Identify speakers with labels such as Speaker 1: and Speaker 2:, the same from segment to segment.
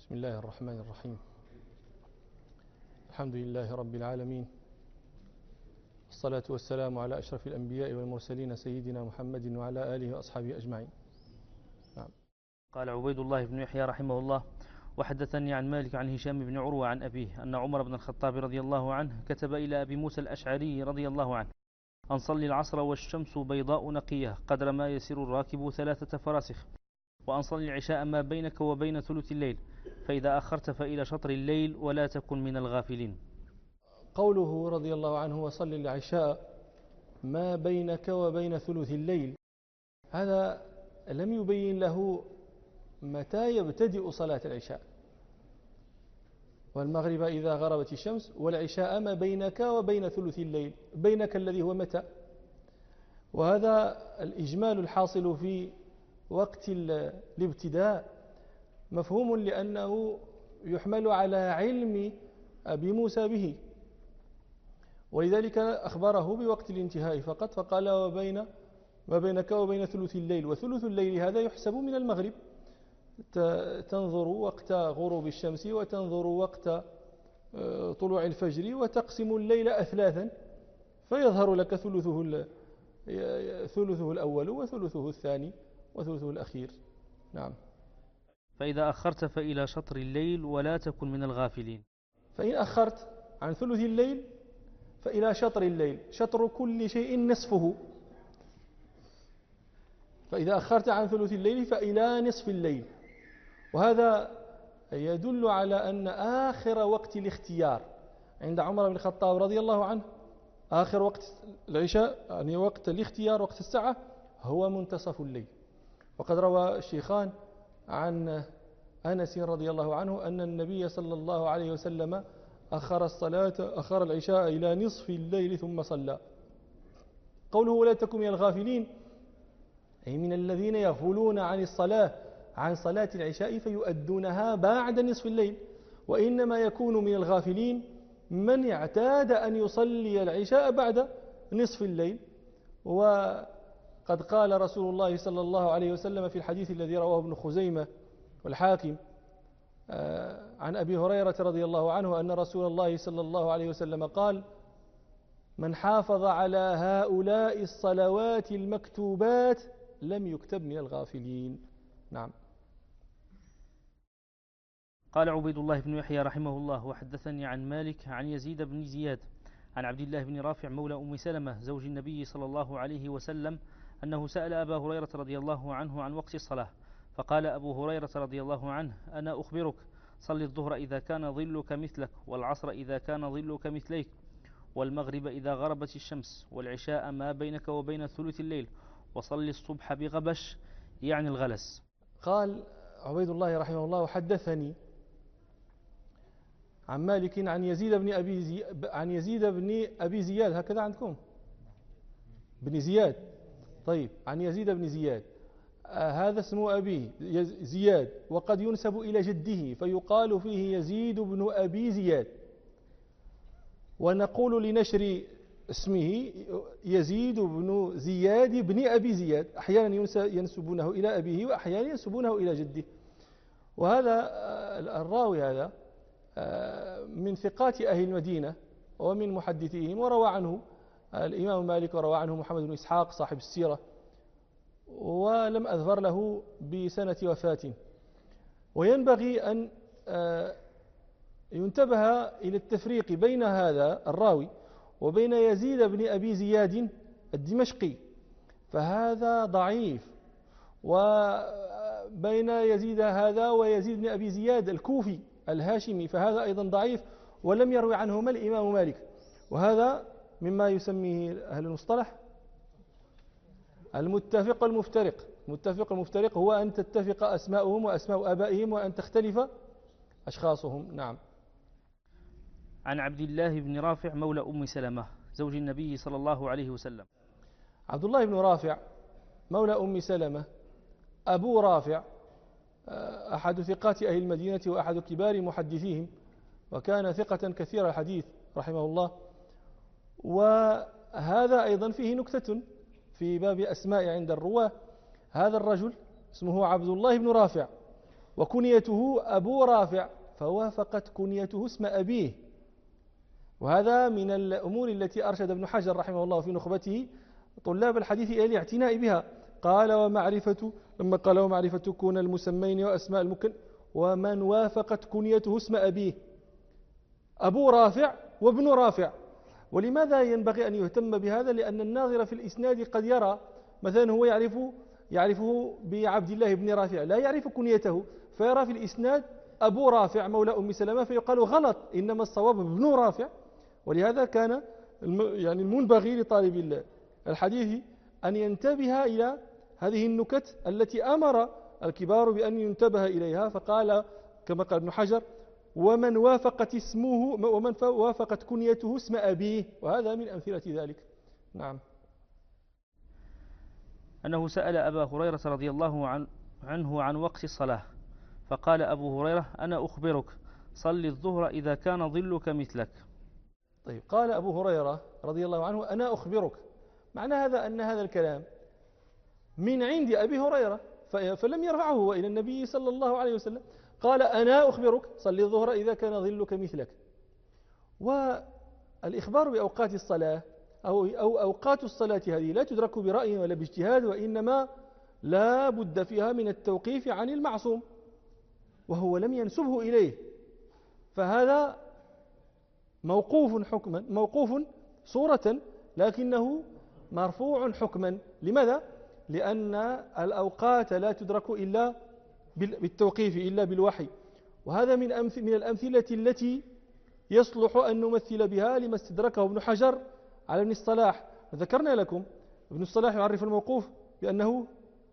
Speaker 1: بسم الله الرحمن الرحيم. الحمد لله رب العالمين، الصلاة والسلام على أشرف الأنبياء والمرسلين سيدنا محمد وعلى آله وأصحابه أجمعين.
Speaker 2: نعم. قال عبيد الله بن يحيى رحمه الله: وحدثني عن مالك عن هشام بن عروة عن أبيه أن عمر بن الخطاب رضي الله عنه كتب إلى أبي موسى الأشعري رضي الله عنه أن صلي العصر والشمس بيضاء نقية قدر ما يسير الراكب 3 فراسخ، وأن صلي العشاء ما بينك وبين ثلث الليل، فإذا أخرت فإلى شطر الليل ولا تكن من الغافلين.
Speaker 1: قوله رضي الله عنه وصل العشاء ما بينك وبين ثلث الليل، هذا لم يبين له متى يبتدئ صلاة العشاء، والمغرب إذا غربت الشمس، والعشاء ما بينك وبين ثلث الليل، بينك الذي هو متى. وهذا الإجمال الحاصل في وقت الابتداء مفهوم لأنه يحمل على علم أبي موسى به، ولذلك أخبره بوقت الانتهاء فقط، فقال ما بينك وبين ثلث الليل، وثلث الليل هذا يحسب من المغرب، تنظر وقت غروب الشمس وتنظر وقت طلوع الفجر وتقسم الليل أثلاثا فيظهر لك ثلثه الأول وثلثه الثاني وثلثه الأخير. نعم.
Speaker 2: فإذا أخرت فإلى شطر الليل ولا تكن من الغافلين.
Speaker 1: فإن أخرت عن ثلث الليل فإلى شطر الليل، شطر كل شيء نصفه، فإذا أخرت عن ثلث الليل فإلى نصف الليل. وهذا يدل على أن آخر وقت الاختيار عند عمر بن الخطاب رضي الله عنه، آخر وقت العشاء يعني وقت الاختيار، وقت الساعة، هو منتصف الليل. وقد روى الشيخان عن أنس رضي الله عنه أن النبي صلى الله عليه وسلم أخر العشاء إلى نصف الليل ثم صلى. قوله ولا تكن من الغافلين، أي من الذين يغفلون عن صلاة العشاء فيؤدونها بعد نصف الليل، وإنما يكون من الغافلين من اعتاد أن يصلي العشاء بعد نصف الليل. وقد قال رسول الله صلى الله عليه وسلم في الحديث الذي رواه ابن خزيمة والحاكم عن أبي هريرة رضي الله عنه أن رسول الله صلى الله عليه وسلم قال: من حافظ على هؤلاء الصلوات المكتوبات لم يكتب من الغافلين. نعم.
Speaker 2: قال عبيد الله بن يحيى رحمه الله: وحدثني عن مالك عن يزيد بن زياد عن عبد الله بن رافع مولى أم سلمة زوج النبي صلى الله عليه وسلم أنه سأل أبا هريرة رضي الله عنه عن وقت الصلاة، فقال أبو هريرة رضي الله عنه: أنا أخبرك، صل الظهر إذا كان ظلك مثلك، والعصر إذا كان ظلك مثليك، والمغرب إذا غربت الشمس، والعشاء ما بينك وبين ثلث الليل، وصل الصبح بغبش يعني الغلس.
Speaker 1: قال عبيد الله رحمه الله: وحدثني عن مالك عن يزيد بن أبي زياد، هكذا عندكم بن زياد، طيب، عن يزيد بن زياد، هذا اسم أبيه زياد، وقد ينسب إلى جده فيقال فيه يزيد بن أبي زياد، ونقول لنشر اسمه يزيد بن زياد بن أبي زياد، أحيانا ينسبونه إلى أبيه وأحيانا ينسبونه إلى جده. وهذا الراوي هذا من ثقات أهل المدينة ومن محدثيهم، وروى عنه الإمام مالك وروى عنه محمد بن إسحاق صاحب السيرة، ولم أذفر له بسنة وفاته. وينبغي أن ينتبه إلى التفريق بين هذا الراوي وبين يزيد بن أبي زياد الدمشقي، فهذا ضعيف، وبين يزيد هذا ويزيد بن أبي زياد الكوفي الهاشمي، فهذا أيضا ضعيف، ولم يروي عنهما الإمام مالك. وهذا مما يسميه أهل المصطلح المتفق والمفترق. المتفق والمفترق هو أن تتفق أسماؤهم وأسماء آبائهم وأن تختلف أشخاصهم. نعم.
Speaker 2: عن عبد الله بن رافع مولى أم سلمة زوج النبي صلى الله عليه وسلم.
Speaker 1: عبد الله بن رافع مولى أم سلمة أبو رافع أحد ثقات أهل المدينة وأحد كبار محدثيهم، وكان ثقة كثير الحديث رحمه الله. وهذا أيضا فيه نكتة في باب أسماء عند الرواة. هذا الرجل اسمه عبد الله بن رافع، وكنيته أبو رافع، فوافقت كنيته اسم أبيه. وهذا من الأمور التي أرشد ابن حجر رحمه الله في نخبته طلاب الحديث إلى الاعتناء بها. قال ومعرفة، لما قال ومعرفة كون المسمين وأسماء المكن، ومن وافقت كنيته اسم أبيه، أبو رافع وابن رافع. ولماذا ينبغي أن يهتم بهذا؟ لأن الناظر في الإسناد قد يرى مثلا هو يعرفه بعبد الله بن رافع، لا يعرف كنيته، فيرى في الإسناد أبو رافع مولى أم سلمة، فيقال غلط، إنما الصواب ابن رافع. ولهذا كان يعني المنبغي لطالب الحديث أن ينتبه إلى هذه النكت التي أمر الكبار بأن ينتبه إليها. فقال كما قال ابن حجر ومن وافقت كنيته اسم أبيه، وهذا من أمثلة ذلك. نعم.
Speaker 2: أنه سأل أبا هريرة رضي الله عنه عن وقت الصلاة، فقال أبو هريرة أنا أخبرك، صل الظهر إذا كان ظلك مثلك.
Speaker 1: طيب، قال أبو هريرة رضي الله عنه أنا أخبرك، معنى هذا أن هذا الكلام من عند أبي هريرة، فلم يرفعه إلى النبي صلى الله عليه وسلم. قال أنا أخبرك صلي الظهر إذا كان ظلك مثلك. والإخبار بأوقات الصلاة أو أوقات الصلاة هذه لا تدرك برأي ولا باجتهاد، وإنما لا بد فيها من التوقيف عن المعصوم، وهو لم ينسبه إليه، فهذا موقوف صورة، لكنه مرفوع حكما. لماذا؟ لأن الأوقات لا تدرك إلا بالتوقيف، إلا بالوحي. وهذا من الأمثلة التي يصلح أن نمثل بها لما استدركه ابن حجر على ابن الصلاح. ذكرنا لكم ابن الصلاح يعرف الموقوف بأنه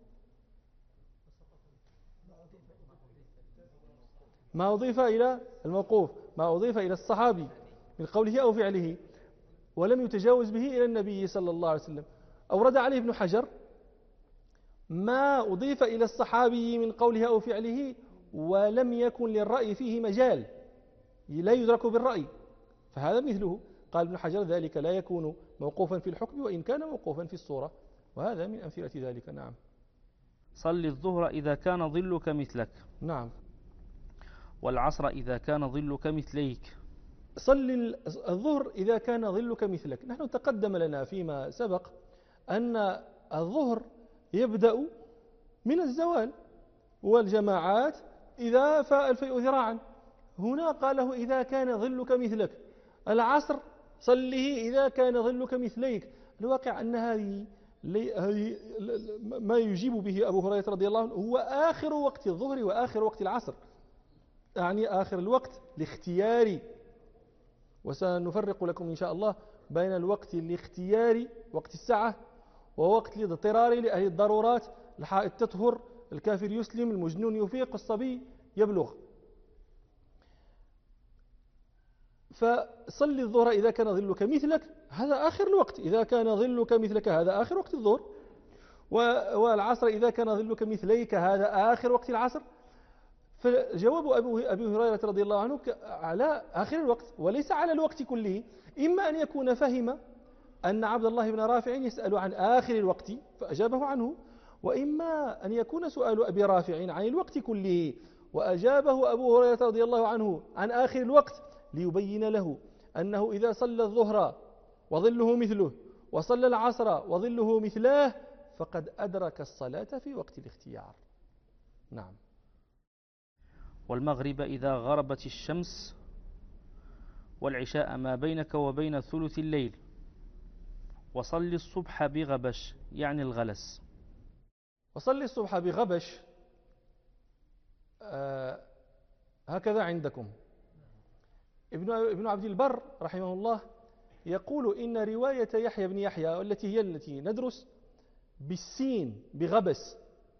Speaker 1: ما أضيف إلى الموقوف، ما أضيف إلى الصحابي من قوله أو فعله، ولم يتجاوز به إلى النبي صلى الله عليه وسلم. أورد عليه ابن حجر ما أضيف إلى الصحابي من قوله أو فعله ولم يكن للرأي فيه مجال، لا يدرك بالرأي، فهذا مثله. قال ابن حجر ذلك لا يكون موقوفا في الحكم وإن كان موقوفا في الصورة، وهذا من أمثلة ذلك. نعم.
Speaker 2: صل الظهر إذا كان ظلك مثلك.
Speaker 1: نعم.
Speaker 2: والعصر إذا كان ظلك مثليك.
Speaker 1: صل الظهر إذا كان ظلك مثلك. نحن تقدم لنا فيما سبق أن الظهر يبدأ من الزوال، والجماعات إذا فاء الفيء ذراعا. هنا قاله إذا كان ظلك مثلك. العصر صله إذا كان ظلك مثليك. الواقع أن هذه ما يجيب به أبو هريرة رضي الله عنه هو آخر وقت الظهر وآخر وقت العصر، يعني آخر الوقت الاختياري. وسنفرق لكم إن شاء الله بين الوقت الاختياري وقت الساعة، ووقت الاضطرار لأهل الضرورات، الحائض تطهر، الكافر يسلم، المجنون يفيق، الصبي يبلغ. فصل الظهر إذا كان ظلك مثلك، هذا آخر الوقت. إذا كان ظلك مثلك هذا آخر وقت الظهر. والعصر إذا كان ظلك مثليك هذا آخر وقت العصر. فجواب أبي هريرة رضي الله عنه على آخر الوقت وليس على الوقت كله. إما أن يكون فهم أن عبد الله بن رافع يسأل عن آخر الوقت فأجابه عنه، وإما أن يكون سؤال أبي رافع عن الوقت كله وأجابه أبو هريرة رضي الله عنه عن آخر الوقت، ليبين له أنه إذا صلى الظهر وظله مثله وصلى العصر وظله مثلاه فقد أدرك الصلاة في وقت الاختيار. نعم.
Speaker 2: والمغرب إذا غربت الشمس، والعشاء ما بينك وبين ثلث الليل، وصل الصبح بغبش يعني الغلس.
Speaker 1: وصل الصبح بغبش هكذا عندكم. ابن عبد البر رحمه الله يقول إن رواية يحيى بن يحيى والتي هي التي ندرس بالسين بغبس،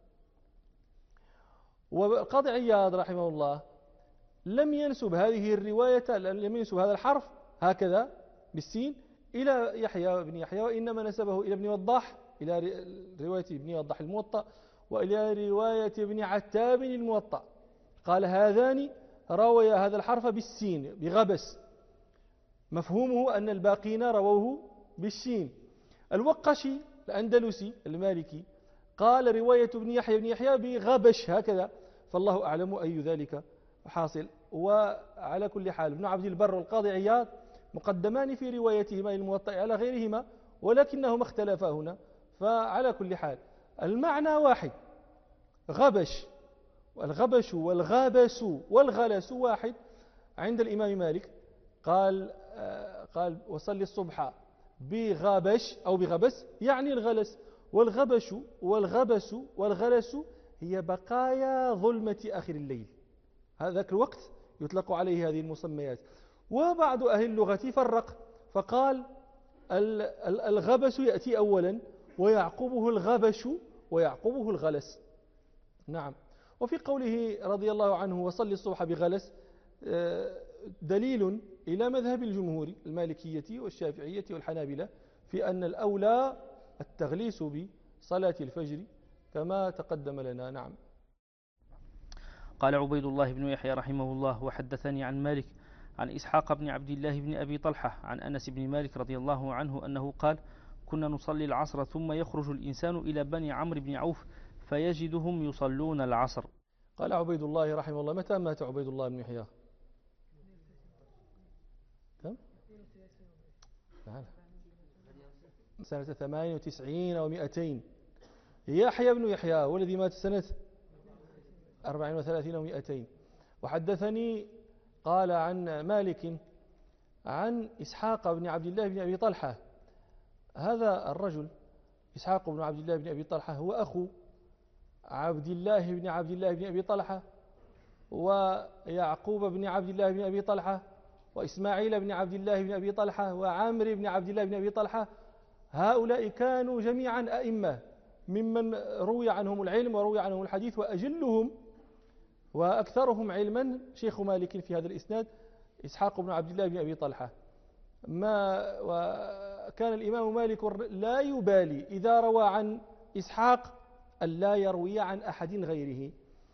Speaker 1: وقاضي عياض رحمه الله لم ينسب هذه الرواية، لم ينسب هذا الحرف هكذا بالسين إلى يحيى بن يحيى، وإنما نسبه إلى ابن وضاح، إلى رواية ابن وضاح الموطأ، وإلى رواية ابن عتاب الموطأ. قال هذان روي هذا الحرف بالسين بغبس، مفهومه أن الباقين رووه بالشين. الوقشي الأندلسي المالكي قال رواية ابن يحيى بغبش هكذا، فالله أعلم أي ذلك حاصل. وعلى كل حال ابن عبد البر والقاضي عياض مقدمان في روايتهما للموطأ على غيرهما، ولكنهما اختلفا هنا. فعلى كل حال المعنى واحد، غبش، والغبش والغابس والغلس واحد عند الإمام مالك. قال وصلي الصبح بغابش أو بغبس يعني الغلس، والغبش والغبس والغلس هي بقايا ظلمة آخر الليل، هذاك الوقت يطلق عليه هذه المسميات. وبعض أهل اللغة فرق فقال الغبس يأتي أولا ويعقبه الغبش ويعقبه الغلس. نعم. وفي قوله رضي الله عنه وصلي الصبح بغلس دليل إلى مذهب الجمهور المالكية والشافعية والحنابلة في أن الأولى التغليس بصلاة الفجر كما تقدم لنا. نعم.
Speaker 2: قال عبيد الله بن يحيى رحمه الله وحدثني عن مالك عن إسحاق بن عبد الله بن أبي طلحة عن أنس بن مالك رضي الله عنه أنه قال كنا نصلي العصر ثم يخرج الإنسان إلى بني عمرو بن عوف فيجدهم يصلون العصر.
Speaker 1: قال عبيد الله رحمه الله متى مات عبيد الله بن يحيى؟ كم؟ سنة 98 أو 200. يحيى بن يحيى والذي مات سنة 34 أو 200. وحدثني قال عن مالك عن إسحاق بن عبد الله بن أبي طلحة. هذا الرجل إسحاق بن عبد الله بن أبي طلحة هو أخو عبد الله بن أبي طلحة ويعقوب بن عبد الله بن أبي طلحة وإسماعيل بن عبد الله بن أبي طلحة وعامر بن عبد الله بن أبي طلحة. هؤلاء كانوا جميعا أئمة ممن روي عنهم العلم وروي عنهم الحديث، وأجلهم وأكثرهم علما شيخ مالك في هذا الإسناد إسحاق بن عبد الله بن أبي طلحة. وكان الإمام مالك لا يبالي إذا روى عن إسحاق ألا يروي عن أحد غيره.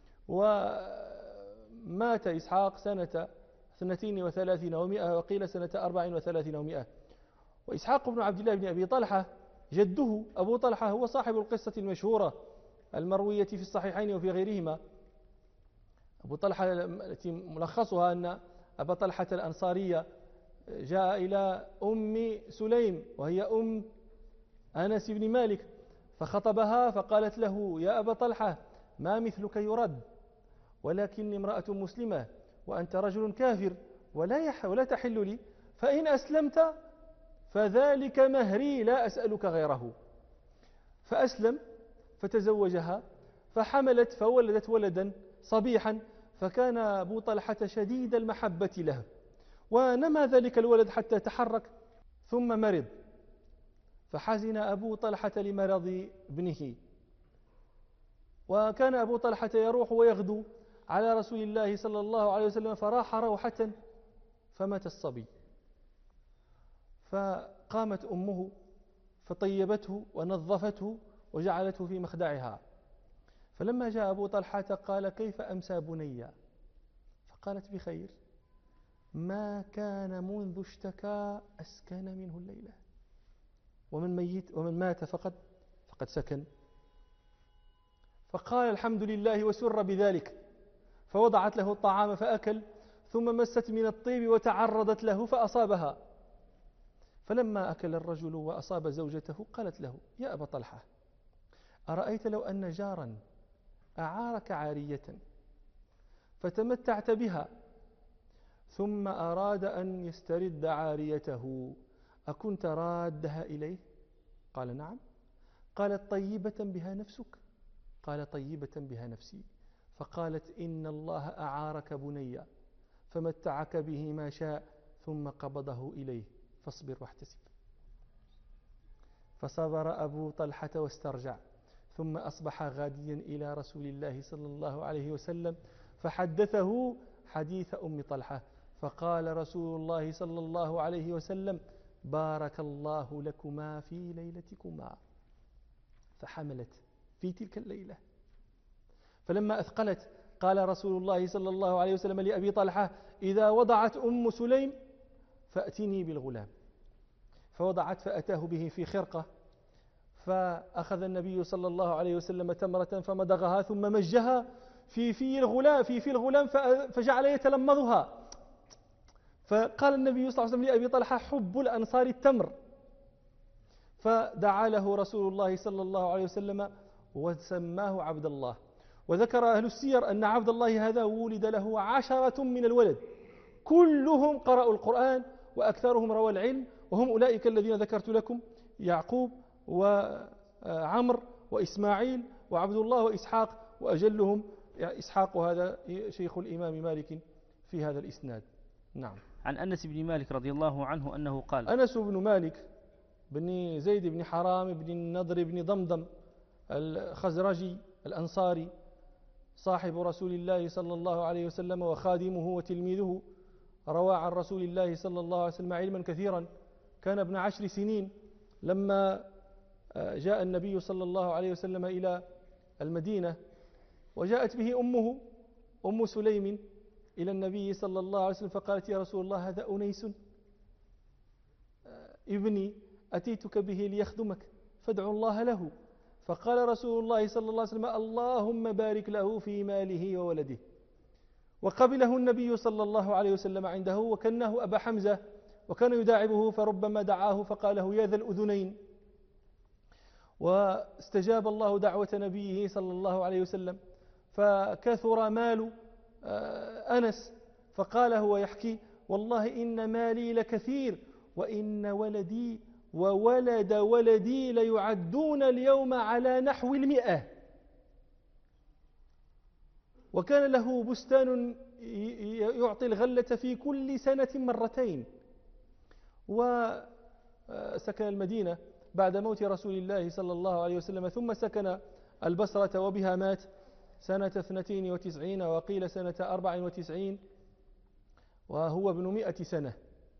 Speaker 1: ومات إسحاق سنة 32 و100 وقيل سنة 34 و100. وإسحاق بن عبد الله بن أبي طلحة جده أبو طلحة هو صاحب القصة المشهورة المروية في الصحيحين وفي غيرهما. أبو طلحة التي ملخصها أن أبا طلحة الأنصارية جاء إلى أم سليم وهي أم أنس بن مالك فخطبها فقالت له يا أبا طلحة ما مثلك يرد، ولكني امرأة مسلمة وأنت رجل كافر ولا تحل لي، فإن أسلمت فذلك مهري لا أسألك غيره. فأسلم فتزوجها فحملت فولدت ولدا صبيحا، فكان أبو طلحة شديد المحبة له، ونمى ذلك الولد حتى تحرك ثم مرض، فحزن أبو طلحة لمرض ابنه. وكان أبو طلحة يروح ويغدو على رسول الله صلى الله عليه وسلم، فراح روحة فمات الصبي. فقامت أمه فطيبته ونظفته وجعلته في مخدعها. فلما جاء أبو طلحة قال كيف أمسى بني؟ فقالت بخير، ما كان منذ اشتكى أسكن منه الليلة، ومن مات فقد سكن. فقال الحمد لله وسر بذلك، فوضعت له الطعام فأكل، ثم مست من الطيب وتعرضت له فأصابها. فلما أكل الرجل وأصاب زوجته قالت له يا أبا طلحة أرأيت لو أن جارا أعارك عارية فتمتعت بها ثم أراد أن يسترد عاريته أكنت رادها إليه؟ قال نعم. قالت طيبة بها نفسك؟ قال طيبة بها نفسي. فقالت إن الله أعارك بني فمتعك به ما شاء ثم قبضه إليه فاصبر واحتسب. فصبر أبو طلحة واسترجع، ثم أصبح غاديا إلى رسول الله صلى الله عليه وسلم فحدثه حديث أم طلحة، فقال رسول الله صلى الله عليه وسلم بارك الله لكما في ليلتكما. فحملت في تلك الليلة. فلما أثقلت قال رسول الله صلى الله عليه وسلم لأبي طلحة إذا وضعت أم سليم فأتني بالغلام. فوضعت فأتاه به في خرقة، فأخذ النبي صلى الله عليه وسلم تمرة فمضغها ثم مجها في الغلام فجعل يتلمضها. فقال النبي صلى الله عليه وسلم لأبي طلحة: حب الأنصار التمر. فدعا له رسول الله صلى الله عليه وسلم وسماه عبد الله. وذكر أهل السير أن عبد الله هذا ولد له 10 من الولد، كلهم قرأوا القرآن وأكثرهم روى العلم، وهم أولئك الذين ذكرت لكم: يعقوب وعمر وإسماعيل وعبد الله وإسحاق، وأجلهم إسحاق، وهذا شيخ الإمام مالك في هذا الإسناد. نعم.
Speaker 2: عن أنس بن مالك رضي الله عنه أنه قال:
Speaker 1: أنس بن مالك بن زيد بن حرام بن النضر بن ضمضم الخزرجي الأنصاري، صاحب رسول الله صلى الله عليه وسلم وخادمه وتلميذه، روى عن رسول الله صلى الله عليه وسلم علما كثيرا. كان ابن 10 سنين لما جاء النبي صلى الله عليه وسلم إلى المدينة، وجاءت به أمه أم سليم إلى النبي صلى الله عليه وسلم فقالت: يا رسول الله، هذا أنيس ابني أتيتك به ليخدمك فادعو الله له. فقال رسول الله صلى الله عليه وسلم: اللهم بارك له في ماله وولده. وقبله النبي صلى الله عليه وسلم عنده، وكنه أبا حمزة، وكان يداعبه فربما دعاه فقاله: يا ذا الأذنين. واستجاب الله دعوة نبيه صلى الله عليه وسلم، فكثر مال أنس، فقال هو يحكي: والله إن مالي لكثير، وإن ولدي وولد ولدي ليعدون اليوم على نحو 100. وكان له بستان يعطي الغلة في كل سنة 2 مرة. وسكن المدينة بعد موت رسول الله صلى الله عليه وسلم، ثم سكن البصرة، وبها مات سنة 92 وقيل سنة 94، وهو ابن 100 سنة.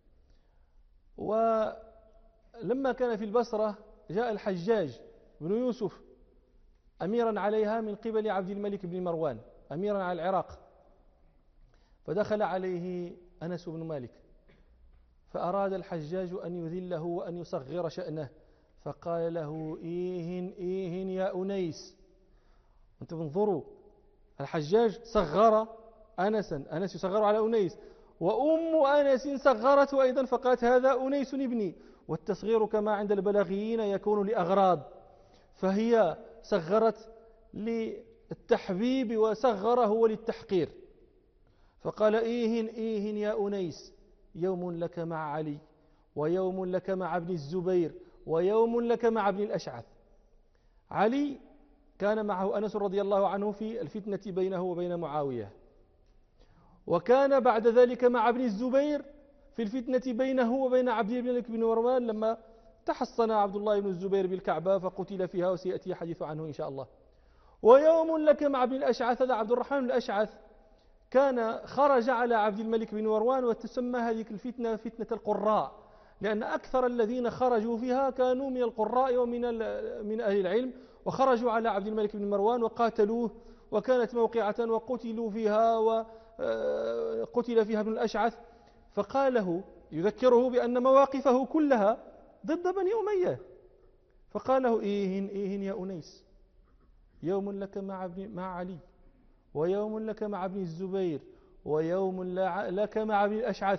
Speaker 1: ولما كان في البصرة جاء الحجاج بن يوسف أميرا عليها من قبل عبد الملك بن مروان، أميرا على العراق، فدخل عليه أنس بن مالك، فأراد الحجاج أن يذله وأن يصغر شأنه، فقال له: إيهن يا أنيس. أنتم انظروا، الحجاج صغر أنسا، أنس يصغر على أنيس، وأم أنس صغرته أيضا فقالت: هذا أنيس ابني. والتصغير كما عند البلاغيين يكون لأغراض، فهي صغرت للتحبيب وصغره للتحقير. فقال: إيهن يا أنيس، يوم لك مع علي، ويوم لك مع ابن الزبير، ويوم لك مع ابن الأشعث. علي كان معه أنس رضي الله عنه في الفتنة بينه وبين معاوية، وكان بعد ذلك مع ابن الزبير في الفتنة بينه وبين عبد الملك بن مروان، لما تحصن عبد الله بن الزبير بالكعبة فقتل فيها، وسيأتي حديث عنه إن شاء الله. ويوم لك مع ابن الأشعث، هذا عبد الرحمن بن الأشعث كان خرج على عبد الملك بن مروان، وتسمى هذه الفتنة فتنة القراء، لأن أكثر الذين خرجوا فيها كانوا من القراء ومن أهل العلم، وخرجوا على عبد الملك بن مروان وقاتلوه، وكانت موقعة وقتلوا فيها، وقتل فيها ابن الأشعث. فقال له يذكره بأن مواقفه كلها ضد بني أمية، فقال له: إيهن يا أنيس، يوم لك مع علي، ويوم لك مع ابن الزبير، ويوم لك مع ابن الأشعث.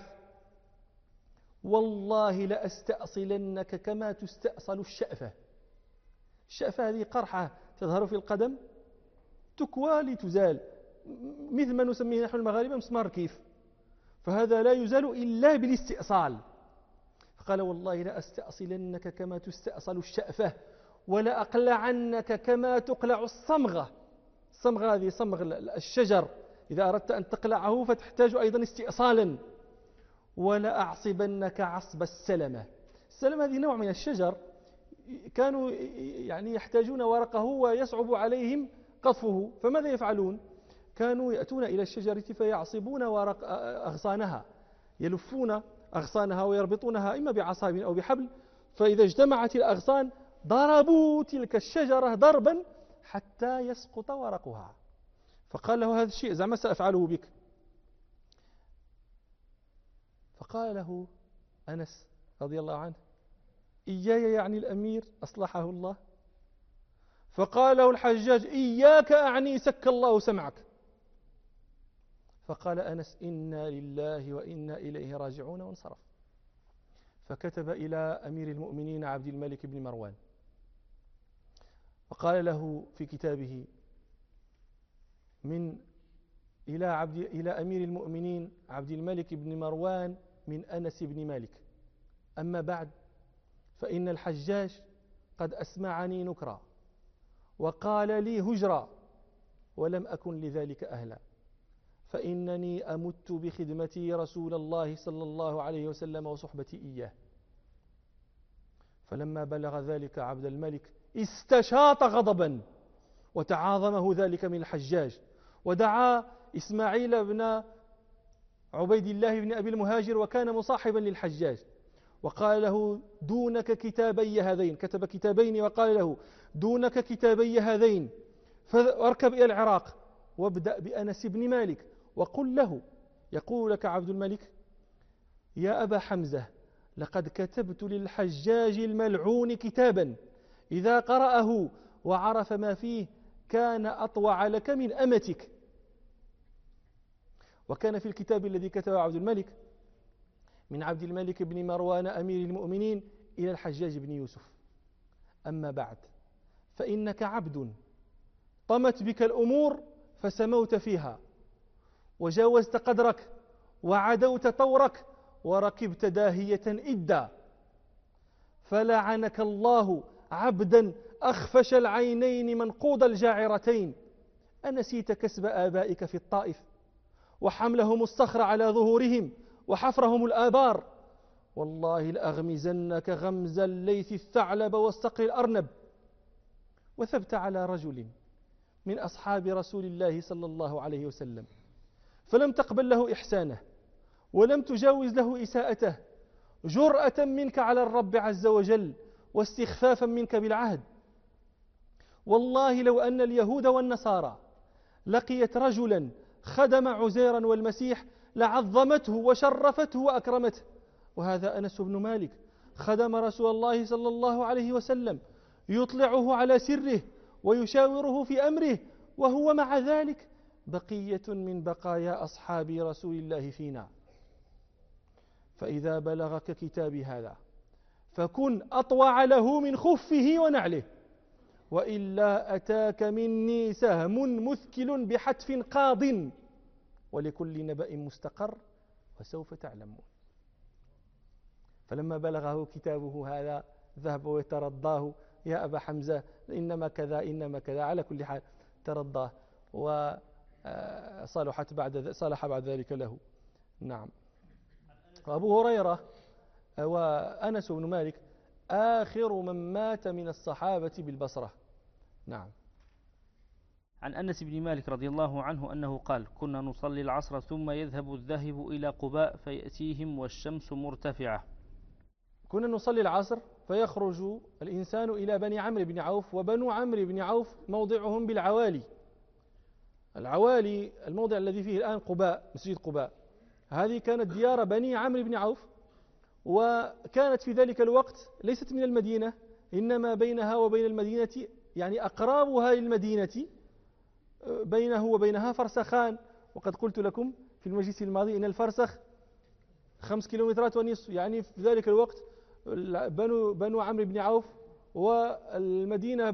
Speaker 1: والله لأستأصلنك كما تستأصل الشأفة. الشأفة هذه قرحة تظهر في القدم، تكوى لتزال، مثل ما نسميه نحن المغاربة مسمار كيف، فهذا لا يزال إلا بالاستئصال. فقال: والله لأستأصلنك كما تستأصل الشأفة، ولأقلعنك كما تقلع الصمغة. الصمغة هذه صمغ الشجر، إذا أردت أن تقلعه فتحتاج أيضا استئصالا. ولأعصبنك عصب السلمة. السلمة هذه نوع من الشجر، كانوا يعني يحتاجون ورقه ويصعب عليهم قطفه، فماذا يفعلون؟ كانوا يأتون إلى الشجرة فيعصبون ورق أغصانها، يلفون أغصانها ويربطونها إما بعصاب أو بحبل، فإذا اجتمعت الأغصان ضربوا تلك الشجرة ضربا حتى يسقط ورقها. فقال له: هذا الشيء زعما سأفعله بك. فقال له أنس رضي الله عنه: إياي يعني الأمير أصلحه الله؟ فقال له الحجاج: إياك أعني سك الله سمعك. فقال أنس: إنا لله وإنا إليه راجعون، وانصرف. فكتب إلى أمير المؤمنين عبد الملك بن مروان وقال له في كتابه: إلى أمير المؤمنين عبد الملك بن مروان من أنس بن مالك: أما بعد، فإن الحجاج قد أسمعني نكرا وقال لي هجرا، ولم أكن لذلك أهلا، فإنني أمت بخدمتي رسول الله صلى الله عليه وسلم وصحبتي إياه. فلما بلغ ذلك عبد الملك استشاط غضبا، وتعاظمه ذلك من الحجاج، ودعا إسماعيل بن عبيد الله بن أبي المهاجر، وكان مصاحبا للحجاج، وقال له: دونك كتابي هذين. كتب كتابين وقال له: دونك كتابي هذين، فاركب إلى العراق وابدأ بأنس بن مالك وقل له، يقول لك عبد الملك: يا أبا حمزة، لقد كتبت للحجاج الملعون كتابا إذا قرأه وعرف ما فيه كان أطوع لك من أمتك. وكان في الكتاب الذي كتبه عبد الملك من عبد الملك بن مروان أمير المؤمنين إلى الحجاج بن يوسف: أما بعد، فإنك عبد طمت بك الأمور فسموت فيها، وجاوزت قدرك، وعدوت طورك، وركبت داهية إدا، فلعنك الله عبدا أخفش العينين منقوض الجاعرتين، أنسيت كسب آبائك في الطائف، وحملهم الصخر على ظهورهم، وحفرهم الآبار؟ والله لأغمزنك غمز الليث الثعلب والصقر الأرنب. وثبت على رجل من أصحاب رسول الله صلى الله عليه وسلم، فلم تقبل له إحسانه، ولم تجاوز له إساءته، جرأة منك على الرب عز وجل، واستخفافا منك بالعهد. والله لو أن اليهود والنصارى لقيت رجلا خدم عزيرا والمسيح لعظمته وشرفته وأكرمته، وهذا أنس بن مالك خدم رسول الله صلى الله عليه وسلم، يطلعه على سره ويشاوره في أمره، وهو مع ذلك بقية من بقايا أصحاب رسول الله فينا. فإذا بلغك كتابي هذا فكن أطوع له من خفه ونعله، وإلا أتاك مني سهم مثكل بحتف قاض، ولكل نبأ مستقر وسوف تعلمون. فلما بلغه كتابه هذا ذهب ويترضاه: يا أبا حمزة، إنما كذا إنما كذا. على كل حال ترضاه صالح بعد ذلك له. نعم. وأبو هريرة وأنس بن مالك آخر من مات من الصحابة بالبصرة. نعم.
Speaker 2: عن أنس بن مالك رضي الله عنه أنه قال: كنا نصلي العصر ثم يذهب الذاهب إلى قباء فيأتيهم والشمس مرتفعة.
Speaker 1: كنا نصلي العصر فيخرج الإنسان إلى بني عمرو بن عوف، وبنو عمرو بن عوف موضعهم بالعوالي. العوالي الموضع الذي فيه الآن قباء، مسجد قباء، هذه كانت ديار بني عمرو بن عوف، وكانت في ذلك الوقت ليست من المدينة، إنما بينها وبين المدينة، يعني أقرابها للمدينة بينه وبينها فرسخان. وقد قلت لكم في المجلس الماضي إن الفرسخ 5 كيلومترات ونصف، يعني في ذلك الوقت بنو عمرو بن عوف والمدينة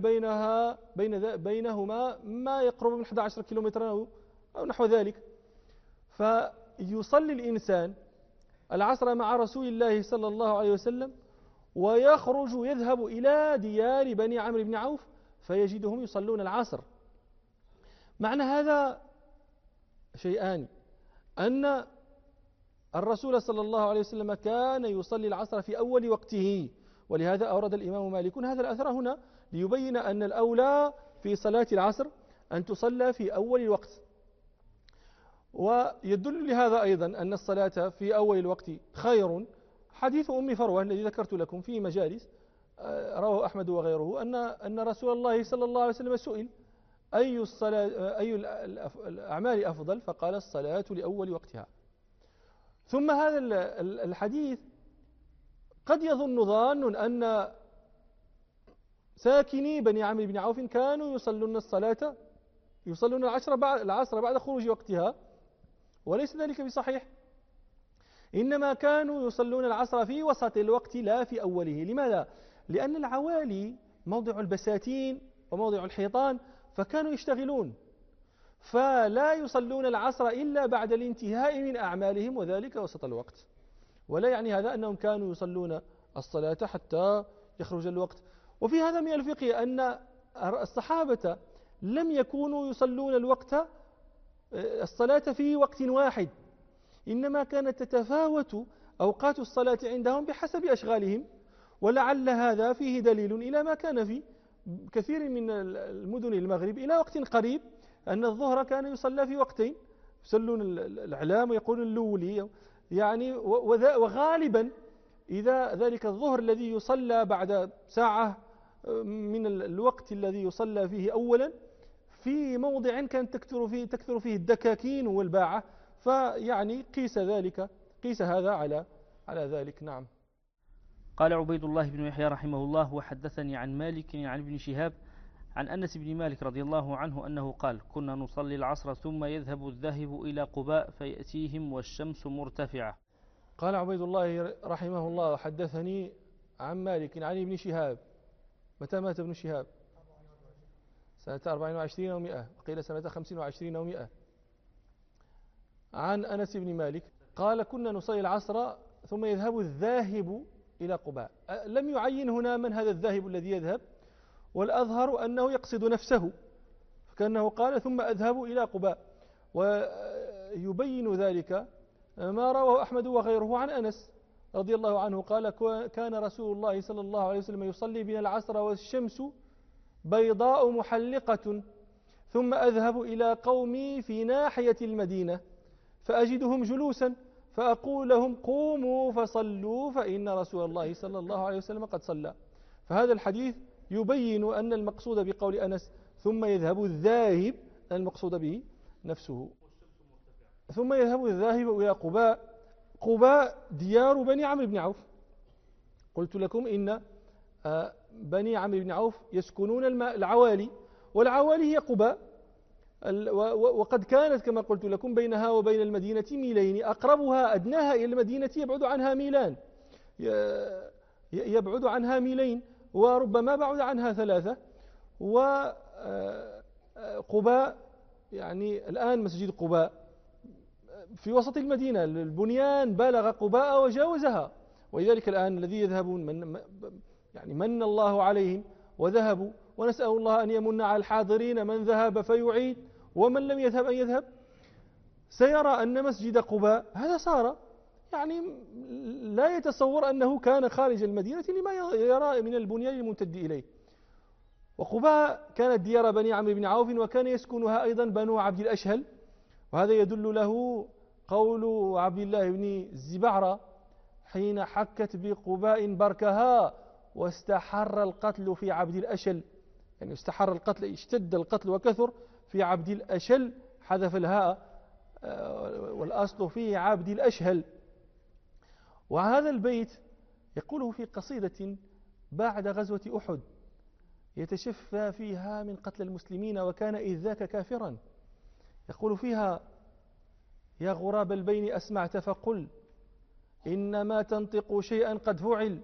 Speaker 1: بينهما ما يقرب من 11 كيلومترا أو نحو ذلك. فيصلي الإنسان العصر مع رسول الله صلى الله عليه وسلم، ويخرج يذهب إلى ديار بني عمرو بن عوف فيجدهم يصلون العصر. معنى هذا شيئان: أن الرسول صلى الله عليه وسلم كان يصلي العصر في أول وقته، ولهذا أورد الإمام مالك هذا الأثر هنا ليبين أن الأولى في صلاة العصر أن تصلى في أول الوقت. ويدل لهذا أيضا أن الصلاة في أول الوقت خير حديث أم فروة الذي ذكرت لكم في مجالس، رواه أحمد وغيره، أن رسول الله صلى الله عليه وسلم سئل: أي الأعمال أفضل؟ فقال: الصلاة لأول وقتها. ثم هذا الحديث قد يظن ظان أن ساكني بني عمرو بن عوف كانوا يصلون العصر بعد خروج وقتها، وليس ذلك بصحيح، إنما كانوا يصلون العصر في وسط الوقت لا في أوله. لماذا؟ لأن العوالي موضع البساتين وموضع الحيطان، فكانوا يشتغلون، فلا يصلون العصر إلا بعد الانتهاء من أعمالهم، وذلك وسط الوقت. ولا يعني هذا أنهم كانوا يصلون الصلاة حتى يخرج الوقت. وفي هذا من الفقه أن الصحابة لم يكونوا يصلون الصلاة في وقت واحد، إنما كانت تتفاوت أوقات الصلاة عندهم بحسب أشغالهم. ولعل هذا فيه دليل إلى ما كان في كثير من المدن المغرب إلى وقت قريب، أن الظهر كان يصلى في وقتين، يصلون الإعلام ويقولون اللولي يعني، وغالبا إذا ذلك الظهر الذي يصلى بعد ساعة من الوقت الذي يصلى فيه أولا في موضع كان تكثر فيه الدكاكين والباعة، فيعني قيس هذا على ذلك. نعم.
Speaker 2: قال عبيد الله بن يحيى رحمه الله: وحدثني عن مالك عن ابن شهاب عن أنس بن مالك رضي الله عنه أنه قال: كنا نصلي العصر ثم يذهب الذاهب إلى قباء فيأتيهم والشمس مرتفعة.
Speaker 1: قال عبيد الله رحمه الله: حدثني عن مالك عن ابن شهاب. متى مات ابن شهاب؟ سنة 24 و100، وقيل سنة 25 و100. عن أنس بن مالك قال: كنا نصلي العصر ثم يذهب الذاهب إلى قباء. لم يعين هنا من هذا الذاهب الذي يذهب، والأظهر أنه يقصد نفسه، فكأنه قال: ثم أذهب إلى قباء. ويبين ذلك ما رواه أحمد وغيره عن أنس رضي الله عنه قال: كان رسول الله صلى الله عليه وسلم يصلي بنا العصر والشمس بيضاء محلقة، ثم أذهب إلى قومي في ناحية المدينة فأجدهم جلوسا فأقول لهم: قوموا فصلوا فإن رسول الله صلى الله عليه وسلم قد صلى. فهذا الحديث يبين أن المقصود بقول أنس ثم يذهب الذاهب المقصود به نفسه. ثم يذهب الذاهب إلى قباء. قباء ديار بني عمرو بن عوف. قلت لكم إن بني عمرو بن عوف يسكنون العوالي، والعوالي هي قباء، وقد كانت كما قلت لكم بينها وبين المدينة ميلين، أقربها أدناها إلى المدينة يبعد عنها ميلان، يبعد عنها ميلين، وربما بعد عنها 3. وقباء يعني الآن مسجد قباء في وسط المدينة، البنيان بلغ قباء وجاوزها، ولذلك الآن الذي يذهبون يعني من الله عليهم وذهبوا، ونسأل الله أن يمن على الحاضرين من ذهب فيعيد، ومن لم يذهب أن يذهب، سيرى أن مسجد قباء هذا صار يعني لا يتصور أنه كان خارج المدينة لما يرى من البنيان الممتد إليه. وقباء كانت ديار بني عمرو بن عوف، وكان يسكنها أيضا بنو عبد الأشهل، وهذا يدل له قول عبد الله بن الزبعرة: حين حكت بقباء بركها واستحر القتل في عبد الأشل. يعني استحر القتل، اشتد القتل وكثر في عبد الأشل، حذف الهاء والأصل فيه عبد الأشهل. وهذا البيت يقوله في قصيدة بعد غزوة أحد يتشفى فيها من قتل المسلمين، وكان إذ ذاك كافرا. يقول فيها: يا غراب البين أسمعت فقل إنما تنطق شيئا قد فعل،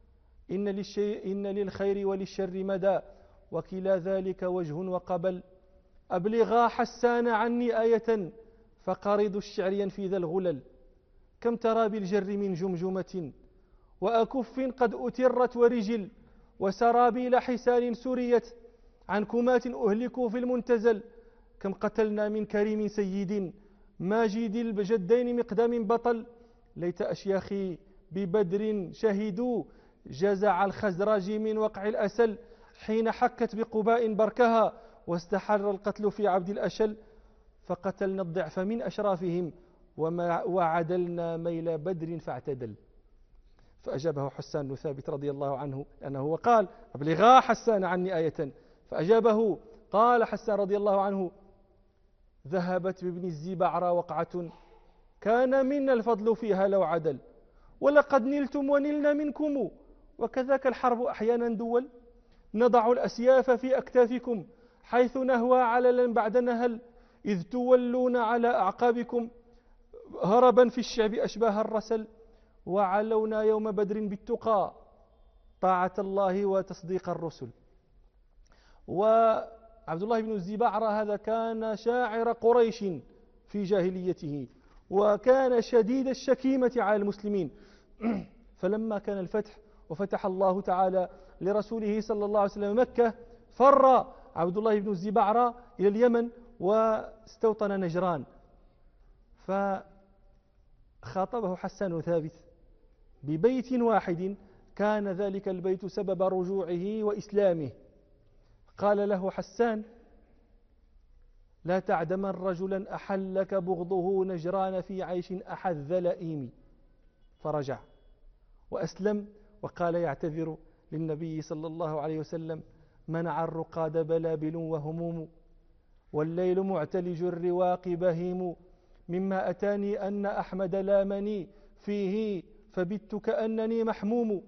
Speaker 1: إن للخير وللشر مدى وكلا ذلك وجه وقبل، أبلغا حسان عني آية فقرض الشعر ينفي ذا الغلل، كم ترى بالجر من جمجمة وأكف قد أترت ورجل، وسرابيل حسان سريت عن كمات أهلكوا في المنتزل، كم قتلنا من كريم سيد ماجد الجدين مقدام بطل، ليت أشياخي ببدر شهدوا جزع الخزرج من وقع الأسل، حين حكت بقباء بركها واستحر القتل في عبد الأشل، فقتلنا الضعف من أشرافهم وعدلنا ميل بدر فاعتدل. فأجابه حسان بن ثابت رضي الله عنه، لأنه وقال: أبلغا حسان عني آية، فأجابه قال حسان رضي الله عنه: ذهبت بابن الزبعرى وقعة كان منا الفضل فيها لو عدل، ولقد نلتم ونلنا منكم، وكذاك الحرب أحيانا دول، نضع الأسياف في أكتافكم حيث نهوى عللا بعد نهل، إذ تولون على أعقابكم، هربا في الشعب أشباه الرسل، وعلونا يوم بدر بالتقى طاعة الله وتصديق الرسل. وعبد الله بن الزبعرة هذا كان شاعر قريش في جاهليته، وكان شديد الشكيمة على المسلمين. فلما كان الفتح وفتح الله تعالى لرسوله صلى الله عليه وسلم مكة، فر عبد الله بن الزبعرة إلى اليمن واستوطن نجران، فخاطبه حسان ثابت ببيت واحد، كان ذلك البيت سبب رجوعه وإسلامه. قال له حسان: لا تعدمن رجلا أحلك بغضه نجران في عيش أحذ لئيم. فرجع وأسلم، وقال يعتذر للنبي صلى الله عليه وسلم: منع الرقاد بلابل وهموم، والليل معتلج الرواق بهيم، مما أتاني أن أحمد لامني فيه فبت كأنني محموم.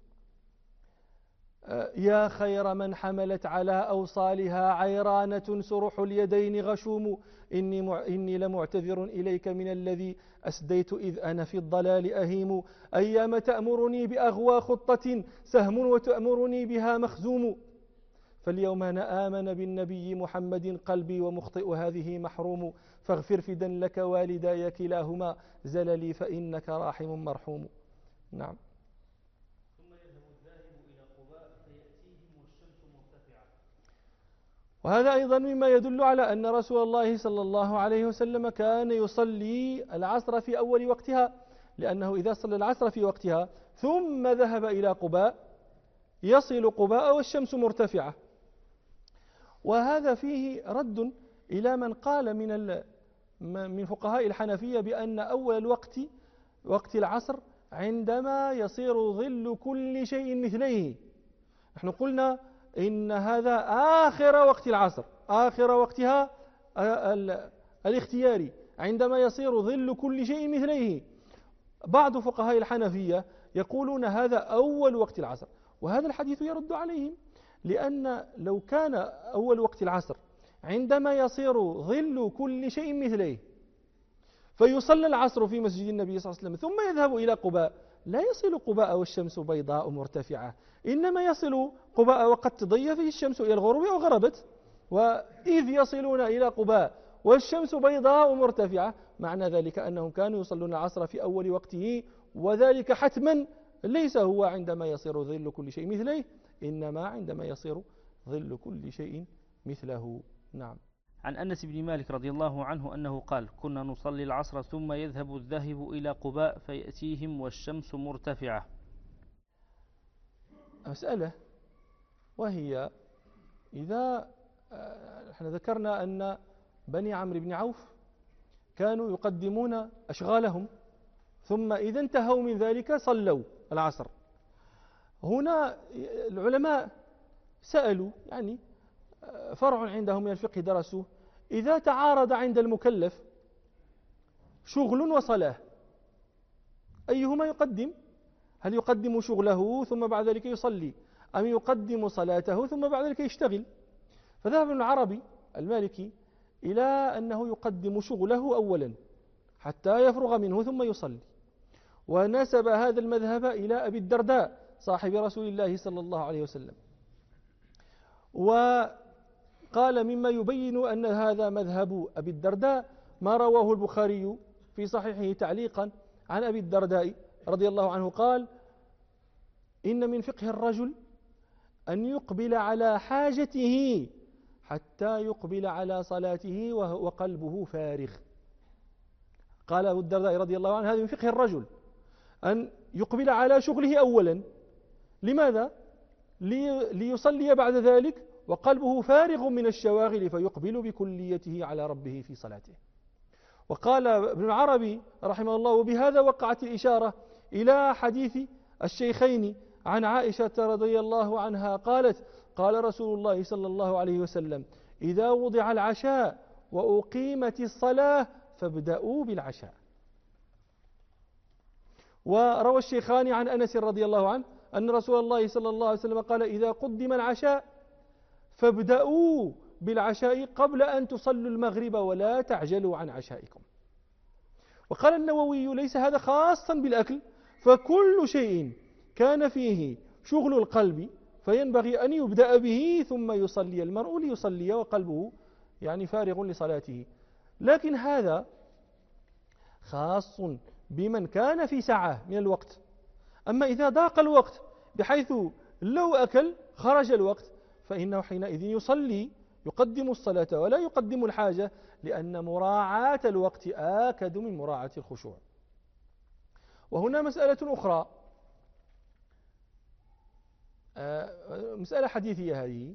Speaker 1: يا خير من حملت على أوصالها عيرانة سرح اليدين غشوم، إني لمعتذر إليك من الذي أسديت إذ أنا في الضلال أهيم. أيام تأمرني بأغوى خطة سهم وتأمرني بها مخزوم، فاليوم أنا آمن بالنبي محمد قلبي ومخطئ هذه محروم. فاغفر فدا لك والداي كلاهما زللي فإنك راحم مرحوم. نعم. وهذا أيضا مما يدل على أن رسول الله صلى الله عليه وسلم كان يصلي العصر في أول وقتها، لأنه إذا صلى العصر في وقتها ثم ذهب إلى قباء يصل قباء والشمس مرتفعة. وهذا فيه رد إلى من قال من فقهاء الحنفية بأن أول الوقت وقت العصر عندما يصير ظل كل شيء مثليه. نحن قلنا إن هذا آخر وقت العصر، آخر وقتها الاختياري عندما يصير ظل كل شيء مثليه. بعض فقهاء الحنفية يقولون هذا أول وقت العصر، وهذا الحديث يرد عليهم، لأن لو كان أول وقت العصر عندما يصير ظل كل شيء مثليه فيصلى العصر في مسجد النبي صلى الله عليه وسلم ثم يذهب إلى قباء، لا يصل قباء والشمس بيضاء مرتفعة، إنما يصل قباء وقد تضيّ فيه الشمس إلى الغروب أو غربت. وإذ يصلون إلى قباء والشمس بيضاء مرتفعة، معنى ذلك أنهم كانوا يصلون العصر في أول وقته، وذلك حتما ليس هو عندما يصير ظل كل شيء مثله، إنما عندما يصير ظل كل شيء مثله. نعم.
Speaker 2: عن أنس بن مالك رضي الله عنه أنه قال: كنا نصلي العصر ثم يذهب الذاهب إلى قباء فيأتيهم والشمس مرتفعة.
Speaker 1: مسألة، وهي إذا احنا ذكرنا أن بني عمرو بن عوف كانوا يقدمون أشغالهم، ثم إذا انتهوا من ذلك صلوا العصر. هنا العلماء سألوا، يعني فرع عندهم من الفقه درسوه، إذا تعارض عند المكلف شغل وصلاة أيهما يقدم؟ هل يقدم شغله ثم بعد ذلك يصلي، أم يقدم صلاته ثم بعد ذلك يشتغل؟ فذهب ابن العربي المالكي إلى أنه يقدم شغله أولا حتى يفرغ منه ثم يصلي، ونسب هذا المذهب إلى أبي الدرداء صاحب رسول الله صلى الله عليه وسلم. وقال مما يبين أن هذا مذهب أبي الدرداء ما رواه البخاري في صحيحه تعليقا عن أبي الدرداء رضي الله عنه قال: إن من فقه الرجل أن يقبل على حاجته حتى يقبل على صلاته وقلبه فارغ. قال أبو الدرداء رضي الله عنه: هذا من فقه الرجل أن يقبل على شغله أولا. لماذا؟ ليصلي بعد ذلك وقلبه فارغ من الشواغل فيقبل بكليته على ربه في صلاته. وقال ابن العربي رحمه الله: وبهذا وقعت الإشارة إلى حديث الشيخين عن عائشة رضي الله عنها قالت: قال رسول الله صلى الله عليه وسلم: إذا وضع العشاء وأقيمت الصلاة فابدأوا بالعشاء. وروى الشيخان عن أنس رضي الله عنه أن رسول الله صلى الله عليه وسلم قال: إذا قدم العشاء فابدأوا بالعشاء قبل أن تصلوا المغرب ولا تعجلوا عن عشائكم. وقال النووي ليس هذا خاصا بالأكل، فكل شيء كان فيه شغل القلب فينبغي أن يبدأ به ثم يصلي المرء ليصلي وقلبه يعني فارغ لصلاته. لكن هذا خاص بمن كان في سعة من الوقت. أما إذا ضاق الوقت بحيث لو أكل خرج الوقت فإنه حينئذ يصلي، يقدم الصلاة ولا يقدم الحاجة، لأن مراعاة الوقت آكد من مراعاة الخشوع. وهنا مسألة أخرى، مسألة حديثية هذه.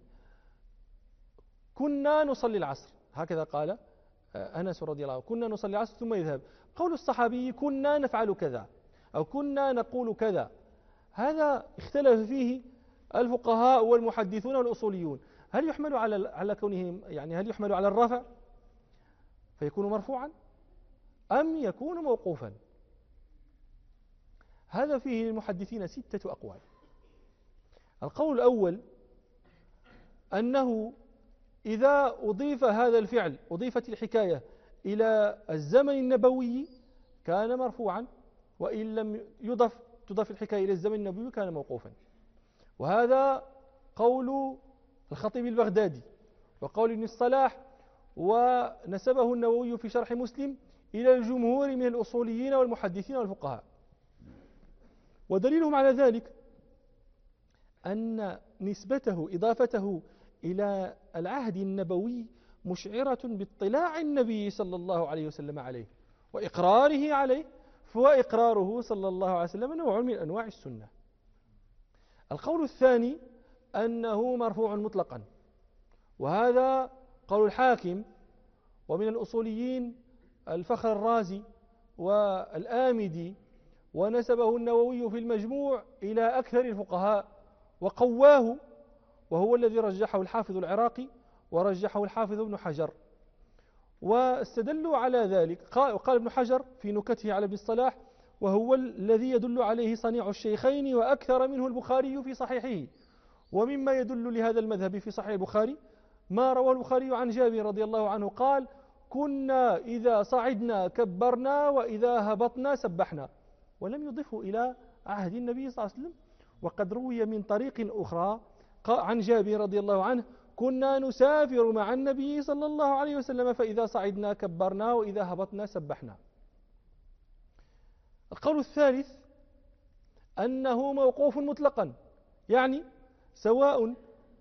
Speaker 1: كنا نصلي العصر، هكذا قال أنس رضي الله عنه، كنا نصلي العصر ثم يذهب. قول الصحابي كنا نفعل كذا أو كنا نقول كذا، هذا اختلف فيه الفقهاء والمحدثون والأصوليون. هل يحمل على كونه يعني هل يحمل على الرفع فيكون مرفوعا أم يكون موقوفا؟ هذا فيه للمحدثين 6 أقوال. القول الأول أنه إذا أضيف هذا الفعل، أضيفت الحكاية إلى الزمن النبوي كان مرفوعا، وإن لم تضاف الحكاية إلى الزمن النبوي كان موقوفا. وهذا قول الخطيب البغدادي وقول ابن الصلاح، ونسبه النووي في شرح مسلم إلى الجمهور من الأصوليين والمحدثين والفقهاء. ودليلهم على ذلك أن نسبته إضافته إلى العهد النبوي مشعرة باطلاع النبي صلى الله عليه وسلم عليه وإقراره عليه، فإقراره صلى الله عليه وسلم نوع من أنواع السنة. القول الثاني أنه مرفوع مطلقا، وهذا قول الحاكم ومن الأصوليين الفخر الرازي والآمدي، ونسبه النووي في المجموع إلى أكثر الفقهاء وقواه، وهو الذي رجحه الحافظ العراقي ورجحه الحافظ ابن حجر. واستدلوا على ذلك، قال ابن حجر في نكته على ابن الصلاح: وهو الذي يدل عليه صنيع الشيخين وأكثر منه البخاري في صحيحه. ومما يدل لهذا المذهب في صحيح البخاري ما رواه البخاري عن جابر رضي الله عنه قال: كنا إذا صعدنا كبرنا وإذا هبطنا سبحنا، ولم يضفه إلى عهد النبي صلى الله عليه وسلم. وقد روي من طريق أخرى عن جابر رضي الله عنه: كنا نسافر مع النبي صلى الله عليه وسلم فإذا صعدنا كبرنا وإذا هبطنا سبحنا. القول الثالث أنه موقوف مطلقا، يعني سواء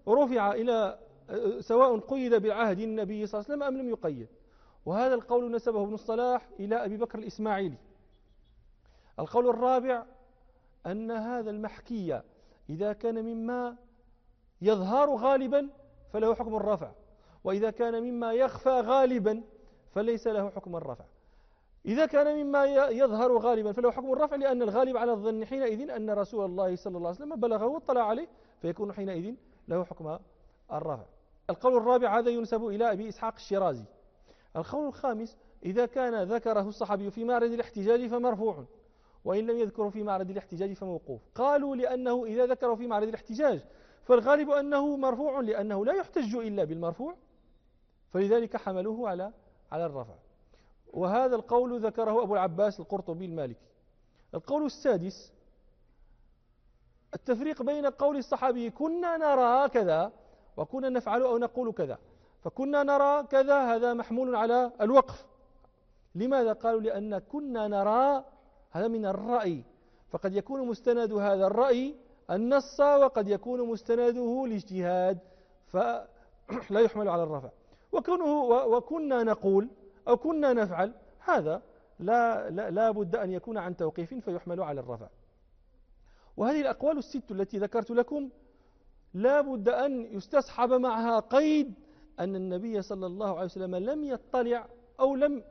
Speaker 1: قيد بعهد النبي صلى الله عليه وسلم أم لم يقيد. وهذا القول نسبه ابن الصلاح إلى أبي بكر الإسماعيلي. القول الرابع أن هذا المحكي إذا كان مما يظهر غالبا فله حكم الرفع، وإذا كان مما يخفى غالبا فليس له حكم الرفع. إذا كان مما يظهر غالبا فله حكم الرفع، لأن الغالب على الظن حينئذ أن رسول الله صلى الله عليه وسلم بلغه واطلع عليه، فيكون حينئذ له حكم الرفع. القول الرابع هذا ينسب إلى أبي إسحاق الشيرازي. القول الخامس: إذا كان ذكره الصحابي في معرض الاحتجاج فمرفوع، وإن لم يذكره في معرض الاحتجاج فموقوف. قالوا لأنه إذا ذكره في معرض الاحتجاج فالغالب أنه مرفوع، لأنه لا يحتج إلا بالمرفوع، فلذلك حملوه على الرفع. وهذا القول ذكره أبو العباس القرطبي المالكي. القول السادس: التفريق بين قول الصحابي كنا نرى كذا وكنا نفعل أو نقول كذا. فكنا نرى كذا هذا محمول على الوقف. لماذا؟ قالوا لأن كنا نرى هذا من الرأي، فقد يكون مستند هذا الرأي النص، وقد يكون مستنده الاجتهاد، فلا يحمل على الرفع. وكنا نقول أو كنا نفعل هذا لا بد أن يكون عن توقيف فيحمل على الرفع. وهذه الأقوال الست التي ذكرت لكم لا بد أن يستصحب معها قيد أن النبي صلى الله عليه وسلم لم يطلع أو لم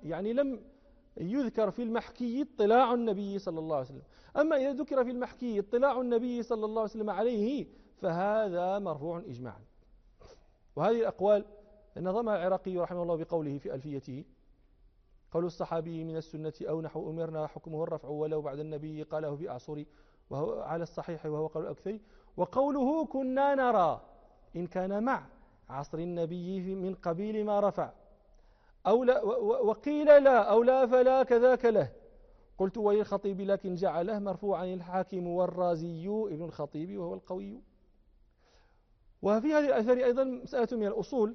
Speaker 1: يذكر في المحكي اطلاع النبي صلى الله عليه وسلم. أما إذا ذكر في المحكي اطلاع النبي صلى الله عليه وسلم عليه فهذا مرفوع إجماعا. وهذه الأقوال نظمها العراقي رحمه الله بقوله في ألفيته: قول الصحابي من السنة أو نحو أمرنا حكمه الرفع ولو بعد النبي قاله في أعصري وهو على الصحيح وهو قول الأكثر. وقوله كنا نرى إن كان مع عصر النبي من قبيل ما رفع أو لا وقيل لا أو لا فلا كذاك له. قلت وللخطيب لكن جعله مرفوعا الحاكم والرازي ابن الخطيب وهو القوي. وفي هذه الأثر أيضا مسألة من الأصول.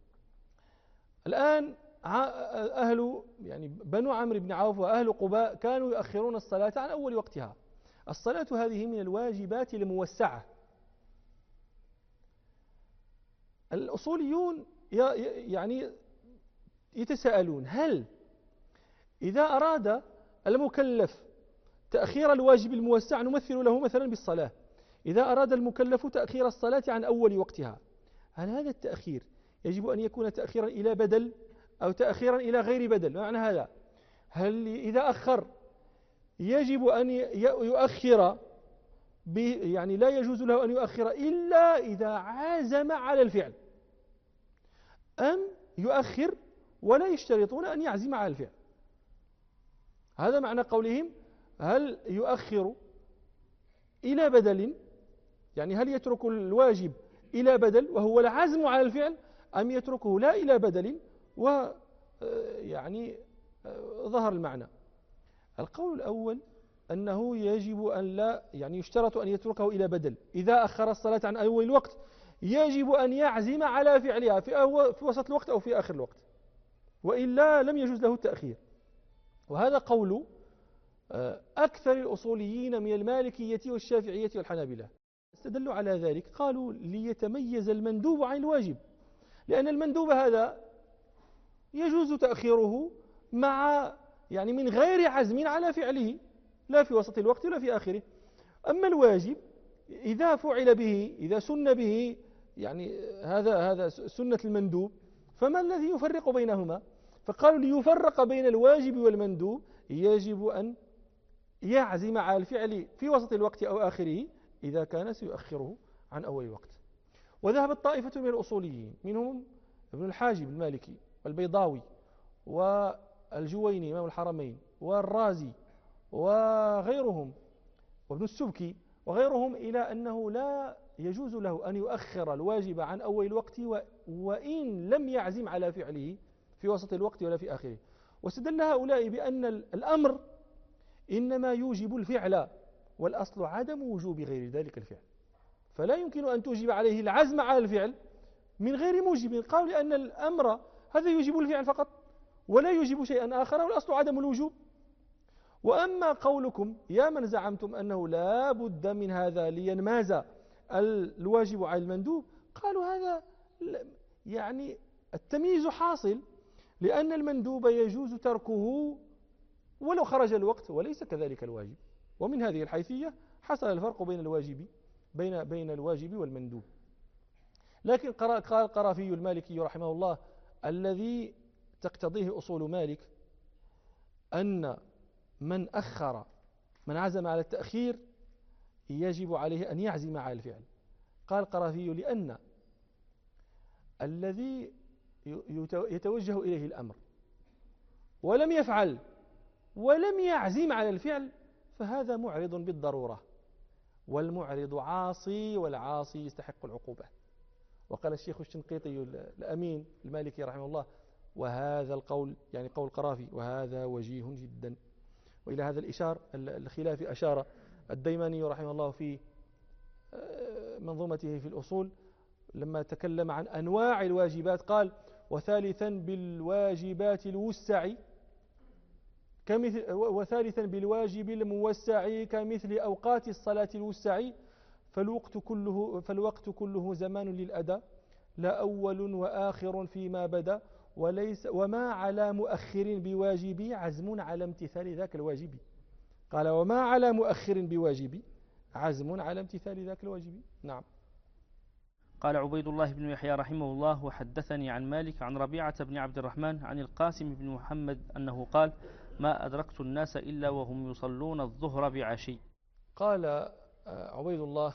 Speaker 1: الآن أهل يعني بنو عمرو بن عوف وأهل قباء كانوا يؤخرون الصلاة عن أول وقتها. الصلاة هذه من الواجبات الموسعة. الأصوليون يعني يتساءلون: هل إذا أراد المكلف تأخير الواجب الموسع نمثل له مثلا بالصلاة، إذا أراد المكلف تأخير الصلاة عن أول وقتها، هل هذا التأخير يجب أن يكون تأخيرا إلى بدل أو تأخيرا إلى غير بدل؟ معنى هذا، هل إذا أخر يجب أن يؤخر يعني لا يجوز له أن يؤخر إلا إذا عازم على الفعل، أم يؤخر ولا يشترطون أن يعزم على الفعل؟ هذا معنى قولهم: هل يؤخر إلى بدل، يعني هل يترك الواجب إلى بدل وهو العزم على الفعل، أم يتركه لا إلى بدل يعني ظهر المعنى. القول الأول أنه يجب أن لا، يعني يشترط أن يتركه إلى بدل. إذا أخر الصلاة عن أول الوقت يجب أن يعزم على فعلها في وسط الوقت أو في آخر الوقت، وإلا لم يجوز له التأخير. وهذا قول أكثر الأصوليين من المالكية والشافعية والحنابلة. استدلوا على ذلك، قالوا: ليتميز المندوب عن الواجب، لأن المندوب هذا يجوز تأخيره مع يعني من غير عزم على فعله، لا في وسط الوقت ولا في آخره. أما الواجب إذا فعل به، إذا سن به، يعني هذا سنة المندوب، فما الذي يفرق بينهما؟ فقالوا: ليفرق بين الواجب والمندوب يجب أن يعزم على الفعل في وسط الوقت أو آخره إذا كان سيؤخره عن أول الوقت. وذهبت طائفة من الأصوليين منهم ابن الحاجب المالكي والبيضاوي والجويني إمام الحرمين والرازي وغيرهم وابن السبكي وغيرهم إلى أنه لا يجوز له أن يؤخر الواجب عن أول الوقت وإن لم يعزم على فعله في وسط الوقت ولا في آخره. واستدل هؤلاء بأن الأمر إنما يوجب الفعل، والأصل عدم وجوب غير ذلك الفعل، فلا يمكن أن توجب عليه العزم على الفعل من غير موجب. قالوا لأن الأمر هذا يوجب الفعل فقط ولا يوجب شيئا آخر، والأصل عدم الوجوب. وأما قولكم يا من زعمتم أنه لا بد من هذا لينماز الواجب على المندوب، قالوا هذا يعني التمييز حاصل، لأن المندوب يجوز تركه ولو خرج الوقت وليس كذلك الواجب. ومن هذه الحيثية حصل الفرق بين الواجب والمندوب. لكن قال القرافي المالكي رحمه الله الذي تقتضيه أصول مالك أن من عزم على التأخير يجب عليه أن يعزم على الفعل. قال القرافي: لأن الذي يتوجه إليه الأمر ولم يفعل ولم يعزم على الفعل فهذا معرض بالضرورة، والمعرض عاصي، والعاصي يستحق العقوبة. وقال الشيخ الشنقيطي الأمين المالكي رحمه الله: وهذا القول، يعني قول القرافي، وهذا وجيه جدا. وإلى هذا الخلاف أشار الديماني رحمه الله في منظومته في الأصول لما تكلم عن أنواع الواجبات، قال: وثالثا بالواجبات الوسع وثالثا بالواجب الموسع كمثل أوقات الصلاة الوسع، فالوقت كله زمان للأداء، لا أول وآخر فيما بدا، وما على مؤخر بواجب عزم على امتثال ذاك الواجب. قال: وما على مؤخر بواجب عزم على امتثال ذاك الواجب. نعم.
Speaker 2: قال عبيد الله بن يحيى رحمه الله: وحدثني عن مالك عن ربيعة بن عبد الرحمن عن القاسم بن محمد أنه قال: ما أدركت الناس إلا وهم يصلون الظهر بعشي.
Speaker 1: قال عبيد الله: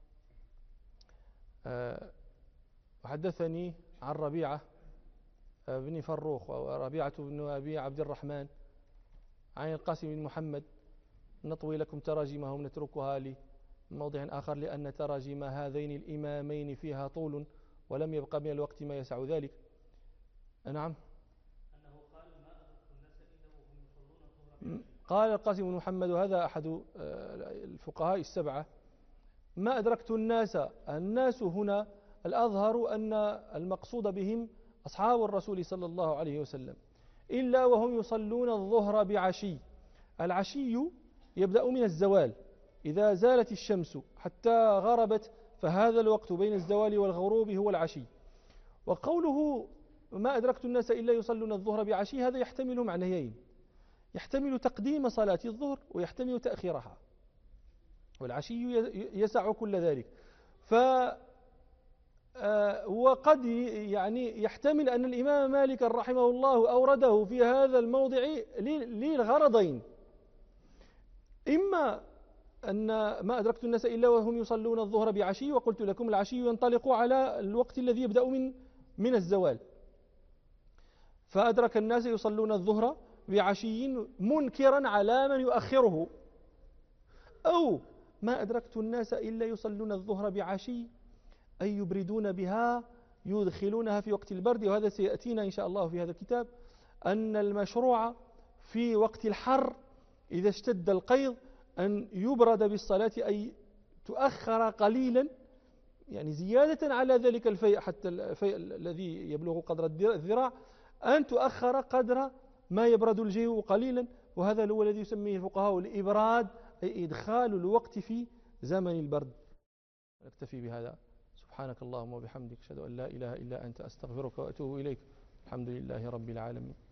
Speaker 1: وحدثني عن ربيعة بن فروخ وربيعة بن أبي عبد الرحمن عن القاسم بن محمد. نطوي لكم تراجمهم نتركها لموضع آخر، لأن تراجم هذين الإمامين فيها طول ولم يبقى من الوقت ما يسع ذلك. نعم. قال القاسم بن محمد، وهذا أحد الفقهاء السبعة: ما أدركت الناس هنا الأظهر أن المقصود بهم أصحاب الرسول صلى الله عليه وسلم إلا وهم يصلون الظهر بعشي. العشي يبدأ من الزوال، إذا زالت الشمس حتى غربت فهذا الوقت بين الزوال والغروب هو العشي. وقوله ما أدركت الناس إلا يصلون الظهر بعشي هذا يحتمل معنيين: يحتمل تقديم صلاة الظهر ويحتمل تأخيرها، والعشي يسع كل ذلك. وقد يعني يحتمل أن الإمام مالك رحمه الله أورده في هذا الموضع للغرضين: إما أن ما أدركت الناس إلا وهم يصلون الظهر بعشي، وقلت لكم العشي ينطلق على الوقت الذي يبدأ من الزوال، فأدرك الناس يصلون الظهر بعشي منكرا على من يؤخره، أو ما أدركت الناس إلا يصلون الظهر بعشي أي يبردون بها، يدخلونها في وقت البرد. وهذا سيأتينا إن شاء الله في هذا الكتاب، أن المشروع في وقت الحر إذا اشتد القيض أن يبرد بالصلاة، أي تؤخر قليلا، يعني زيادة على ذلك الفيء، حتى الفيء الذي يبلغ قدر الذراع أن تؤخر قدر ما يبرد الجو قليلا. وهذا هو الذي يسميه الفقهاء الإبراد، أي إدخال الوقت في زمن البرد. نكتفي بهذا. سبحانك اللهم وبحمدك، أشهد أن لا إله إلا أنت، أستغفرك وأتوب إليك. الحمد لله رب العالمين.